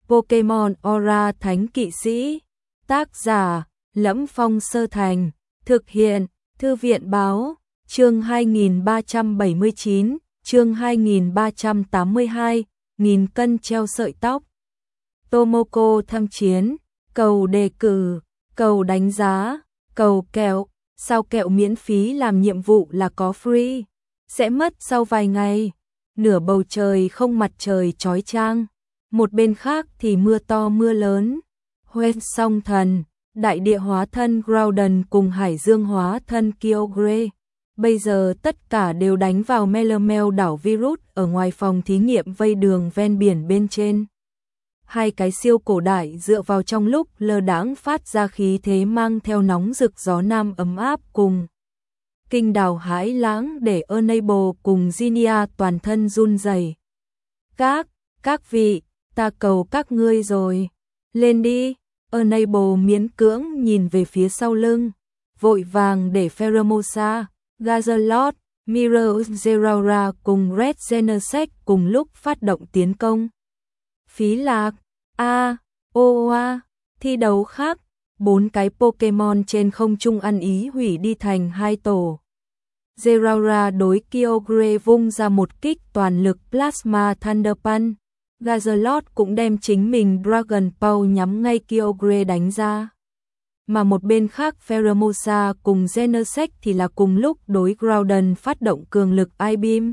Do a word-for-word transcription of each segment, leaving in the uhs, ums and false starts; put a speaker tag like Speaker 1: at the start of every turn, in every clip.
Speaker 1: Pokemon Aura Thánh Kỵ Sĩ. Tác giả: Lẫm Phong Sơ Thành. Thực hiện: Thư viện Báo. Chương hai nghìn ba trăm bảy mươi chín, chương hai nghìn ba trăm tám mươi hai, nghìn cân treo sợi tóc. Tomoko tham chiến, cầu đề cử, cầu đánh giá, cầu kẹo. Sao kẹo miễn phí làm nhiệm vụ là có free? Sẽ mất sau vài ngày. Nửa bầu trời không mặt trời chói chang, một bên khác thì mưa to mưa lớn. Hoenn song thần, đại địa hóa thân Groudon cùng hải dương hóa thân Kyogre. Bây giờ tất cả đều đánh vào Melemel đảo virus ở ngoài phòng thí nghiệm vây đường ven biển bên trên. Hai cái siêu cổ đại dựa vào trong lúc lơ đãng phát ra khí thế mang theo nóng rực gió nam ấm áp cùng kinh đảo hãi lãng để Enable cùng Zinnia toàn thân run rẩy. Các, các vị, ta cầu các ngươi rồi. Lên đi. Enable miễn cưỡng nhìn về phía sau lưng, vội vàng để Pheromosa, Gazalot, Mirror Zeraora cùng Red Genesect cùng lúc phát động tiến công. Phí lạc, a, ô a, thi đấu khác, bốn cái Pokemon trên không trung ăn ý hủy đi thành hai tổ. Zeraora đối Kyogre vung ra một kích toàn lực Plasma Thunder Punch. Gazalot cũng đem chính mình Dragon Paw nhắm ngay Kyogre đánh ra. Mà một bên khác Pheromosa cùng Genesect thì là cùng lúc đối Groudon phát động cường lực I-Beam.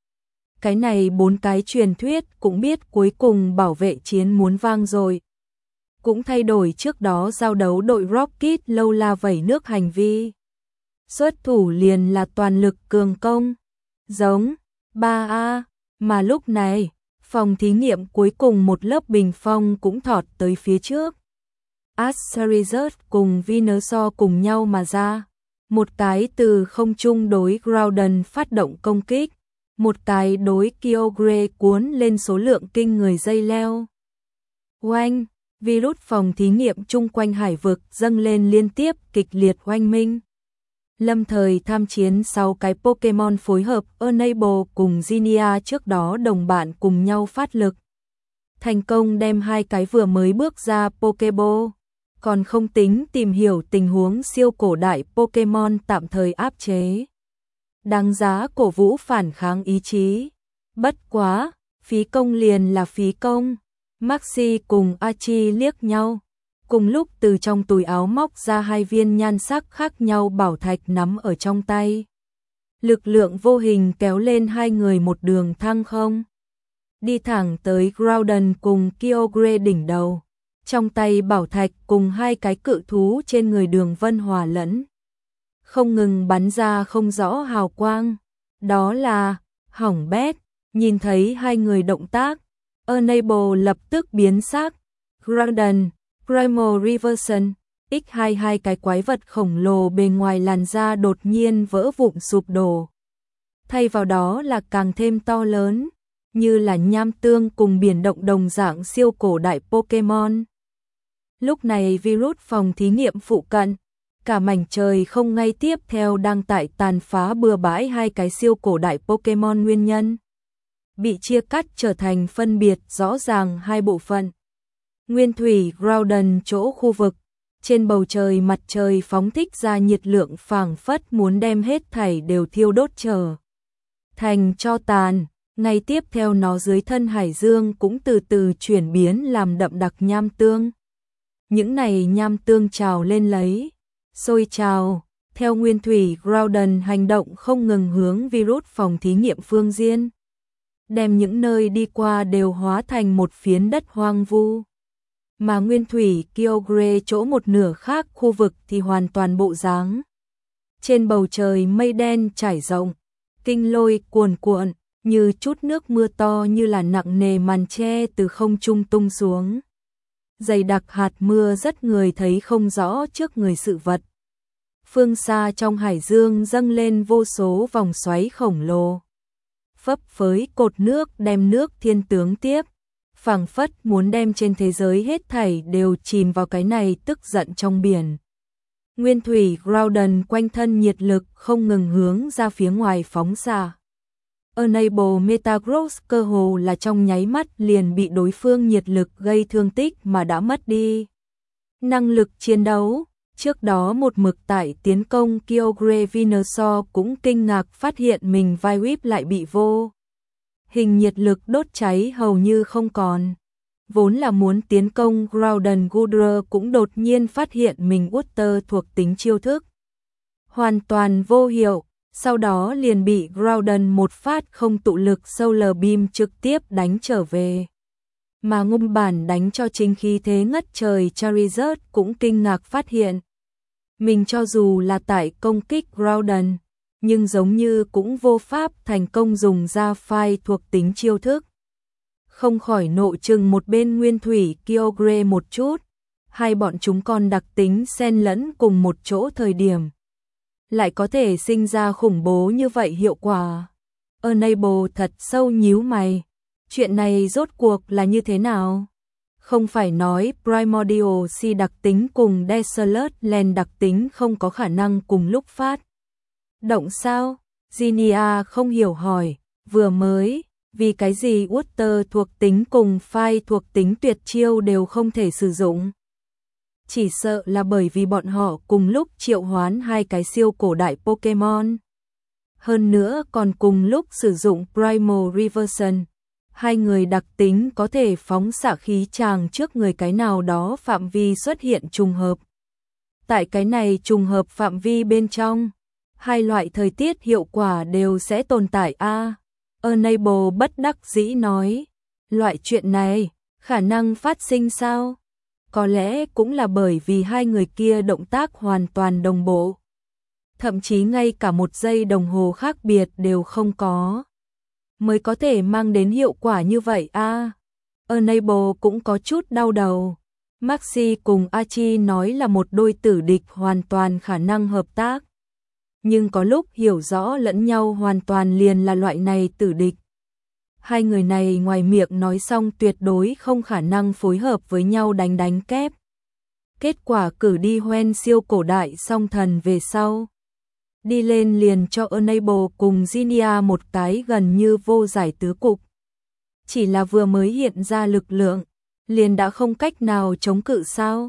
Speaker 1: Cái này bốn cái truyền thuyết cũng biết cuối cùng bảo vệ chiến muốn vang rồi. Cũng thay đổi trước đó giao đấu đội Rocket lâu la vẩy nước hành vi. Xuất thủ liền là toàn lực cường công. Giống ba A, mà lúc này phòng thí nghiệm cuối cùng một lớp bình phong cũng thọt tới phía trước. Asterized cùng Venusaur cùng nhau mà ra. Một cái từ không trung đối Groudon phát động công kích. Một cái đối Kyogre cuốn lên số lượng kinh người dây leo. Oanh, virus phòng thí nghiệm chung quanh hải vực dâng lên liên tiếp kịch liệt oanh minh. Lâm thời tham chiến sau cái Pokemon phối hợp Enable cùng Zinnia trước đó đồng bạn cùng nhau phát lực. Thành công đem hai cái vừa mới bước ra Pokeball, còn không tính tìm hiểu tình huống siêu cổ đại Pokemon tạm thời áp chế. Đáng giá cổ vũ phản kháng ý chí. Bất quá, phí công liền là phí công. Maxi cùng Archie liếc nhau. Cùng lúc từ trong túi áo móc ra hai viên nhan sắc khác nhau bảo thạch nắm ở trong tay. Lực lượng vô hình kéo lên hai người một đường thăng không. Đi thẳng tới Groudon cùng Kyogre đỉnh đầu. Trong tay bảo thạch cùng hai cái cự thú trên người đường vân hòa lẫn. Không ngừng bắn ra không rõ hào quang. Đó là hỏng bét. Nhìn thấy hai người động tác, Enable lập tức biến sắc. Groudon, Primal Reversion, X hai mươi hai cái quái vật khổng lồ bề ngoài làn da đột nhiên vỡ vụn sụp đổ. Thay vào đó là càng thêm to lớn, như là nham tương cùng biển động đồng dạng siêu cổ đại Pokemon. Lúc này virus phòng thí nghiệm phụ cận, cả mảnh trời không ngay tiếp theo đang tại tàn phá bừa bãi hai cái siêu cổ đại Pokemon nguyên nhân. Bị chia cắt trở thành phân biệt rõ ràng hai bộ phận. Nguyên thủy Groudon chỗ khu vực, trên bầu trời mặt trời phóng thích ra nhiệt lượng phảng phất muốn đem hết thảy đều thiêu đốt trở thành tro tàn. Ngay tiếp theo nó dưới thân hải dương cũng từ từ chuyển biến làm đậm đặc nham tương. Những này nham tương trào lên lấy, sôi trào, theo nguyên thủy Groudon hành động không ngừng hướng virus phòng thí nghiệm phương diên. Đem những nơi đi qua đều hóa thành một phiến đất hoang vu. Mà nguyên thủy Kyogre chỗ một nửa khác khu vực thì hoàn toàn bộ dáng. Trên bầu trời mây đen trải rộng, kinh lôi cuồn cuộn, như chút nước mưa to như là nặng nề màn che từ không trung tung xuống. Dày đặc hạt mưa rất người thấy không rõ trước người sự vật. Phương xa trong hải dương dâng lên vô số vòng xoáy khổng lồ. Phấp phới cột nước đem nước thiên tướng tiếp. Phảng phất muốn đem trên thế giới hết thảy đều chìm vào cái này tức giận trong biển. Nguyên thủy Groudon quanh thân nhiệt lực không ngừng hướng ra phía ngoài phóng ra. Enable Metagross cơ hồ là trong nháy mắt liền bị đối phương nhiệt lực gây thương tích mà đã mất đi năng lực chiến đấu. Trước đó một mực tại tiến công, Kyogre Venusaur cũng kinh ngạc phát hiện mình vai whip lại bị vô hình nhiệt lực đốt cháy hầu như không còn. Vốn là muốn tiến công, Groudon Goodra cũng đột nhiên phát hiện mình Water thuộc tính chiêu thức hoàn toàn vô hiệu, sau đó liền bị Groudon một phát không tụ lực Solar Beam trực tiếp đánh trở về. Mà ngôn bản đánh cho chính khí thế ngất trời Charizard cũng kinh ngạc phát hiện mình cho dù là tại công kích Groudon, nhưng giống như cũng vô pháp thành công dùng ra phai thuộc tính chiêu thức. Không khỏi nộ chừng một bên Nguyên Thủy Kyogre một chút, hai bọn chúng còn đặc tính xen lẫn cùng một chỗ thời điểm. Lại có thể sinh ra khủng bố như vậy hiệu quả. Enable thật sâu nhíu mày. Chuyện này rốt cuộc là như thế nào? Không phải nói Primordial Sea đặc tính cùng Desolate Land đặc tính không có khả năng cùng lúc phát động sao? Zinnia không hiểu hỏi, vừa mới, vì cái gì Water thuộc tính cùng Fire thuộc tính tuyệt chiêu đều không thể sử dụng? Chỉ sợ là bởi vì bọn họ cùng lúc triệu hoán hai cái siêu cổ đại Pokemon. Hơn nữa còn cùng lúc sử dụng Primal Reversion. Hai người đặc tính có thể phóng xạ khí tràng trước người cái nào đó phạm vi xuất hiện trùng hợp. Tại cái này trùng hợp phạm vi bên trong, hai loại thời tiết hiệu quả đều sẽ tồn tại a. Enable bất đắc dĩ nói, loại chuyện này, khả năng phát sinh sao? Có lẽ cũng là bởi vì hai người kia động tác hoàn toàn đồng bộ. Thậm chí ngay cả một giây đồng hồ khác biệt đều không có. Mới có thể mang đến hiệu quả như vậy a. À, Enable cũng có chút đau đầu. Maxi cùng Archie nói là một đôi tử địch hoàn toàn khả năng hợp tác. Nhưng có lúc hiểu rõ lẫn nhau hoàn toàn liền là loại này tử địch. Hai người này ngoài miệng nói xong tuyệt đối không khả năng phối hợp với nhau đánh đánh kép. Kết quả cử đi hoen siêu cổ đại song thần về sau. Đi lên liền cho Enable cùng Zinnia một cái gần như vô giải tứ cục. Chỉ là vừa mới hiện ra lực lượng, liền đã không cách nào chống cự sao.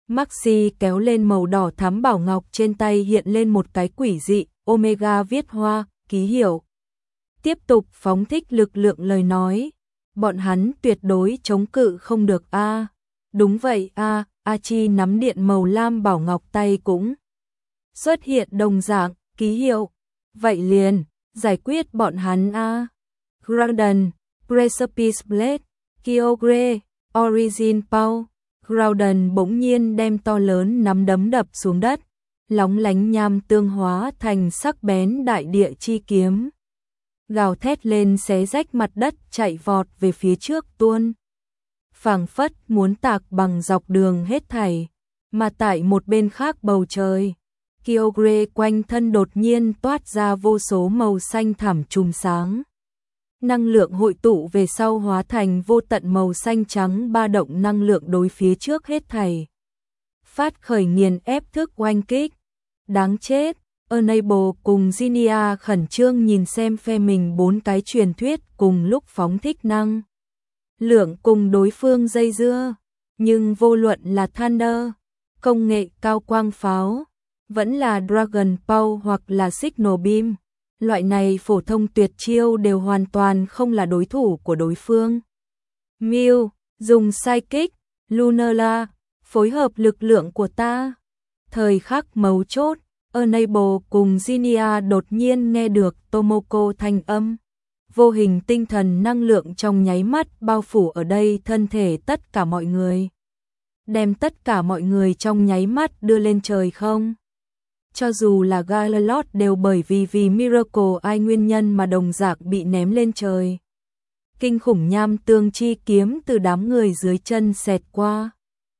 Speaker 1: Maxi kéo lên màu đỏ thắm bảo ngọc trên tay hiện lên một cái quỷ dị, Omega viết hoa, ký hiệu. Tiếp tục phóng thích lực lượng lời nói, bọn hắn tuyệt đối chống cự không được a. À, đúng vậy a, à, Archie nắm điện màu lam bảo ngọc tay cũng xuất hiện đồng dạng, ký hiệu. Vậy liền, giải quyết bọn hắn a. À. Groudon, Precipice Blade, Kyogre, Origin Power. Groudon bỗng nhiên đem to lớn nắm đấm đập xuống đất, lóng lánh nham tương hóa thành sắc bén đại địa chi kiếm. Gào thét lên xé rách mặt đất chạy vọt về phía trước tuôn. Phảng phất muốn tạc bằng dọc đường hết thảy, mà tại một bên khác bầu trời, Kyogre quanh thân đột nhiên toát ra vô số màu xanh thẳm chùm sáng. Năng lượng hội tụ về sau hóa thành vô tận màu xanh trắng ba động năng lượng đối phía trước hết thảy. Phát khởi nghiền ép thức oanh kích. Đáng chết, Enable cùng Zinnia khẩn trương nhìn xem phe mình bốn cái truyền thuyết cùng lúc phóng thích năng lượng cùng đối phương dây dưa. Nhưng vô luận là Thunder, công nghệ cao quang pháo, vẫn là Dragon Ball hoặc là Signal Beam, loại này phổ thông tuyệt chiêu đều hoàn toàn không là đối thủ của đối phương. Mew, dùng Psychic, Lunala, phối hợp lực lượng của ta. Thời khắc mấu chốt, Enable cùng Zinnia đột nhiên nghe được Tomoko thanh âm. Vô hình tinh thần năng lượng trong nháy mắt bao phủ ở đây thân thể tất cả mọi người. Đem tất cả mọi người trong nháy mắt đưa lên trời không. Cho dù là Galilot đều bởi vì vì Miracle ai nguyên nhân mà đồng dạng bị ném lên trời. Kinh khủng nham tương chi kiếm từ đám người dưới chân xẹt qua.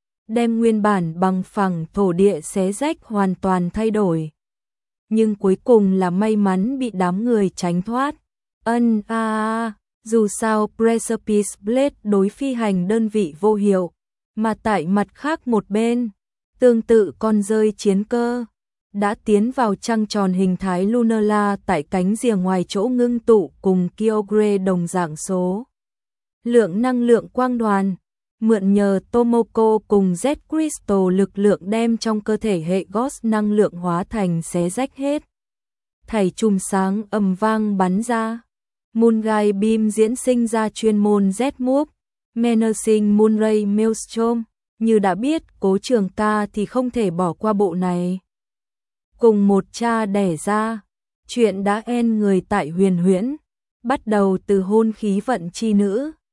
Speaker 1: Đem nguyên bản bằng phẳng thổ địa xé rách hoàn toàn thay đổi. Nhưng cuối cùng là may mắn bị đám người tránh thoát. Ân a à, dù sao Precipice Blade đối phi hành đơn vị vô hiệu, mà tại mặt khác một bên, tương tự con rơi chiến cơ. đã tiến vào trăng tròn hình thái Lunala tại cánh rìa ngoài chỗ ngưng tụ cùng Kyogre đồng dạng số. Lượng năng lượng quang đoàn, mượn nhờ Tomoko cùng Z Crystal lực lượng đem trong cơ thể hệ Ghost năng lượng hóa thành xé rách hết. Thảy chùm sáng ầm vang bắn ra. Moongai Beam diễn sinh ra chuyên môn Z-Move, Menacing Moonray Maelstrom. Như đã biết Cố Trường Ca thì không thể bỏ qua bộ này. Cùng một cha đẻ ra, chuyện đã en người tại huyền huyễn, bắt đầu từ hôn khí vận chi nữ,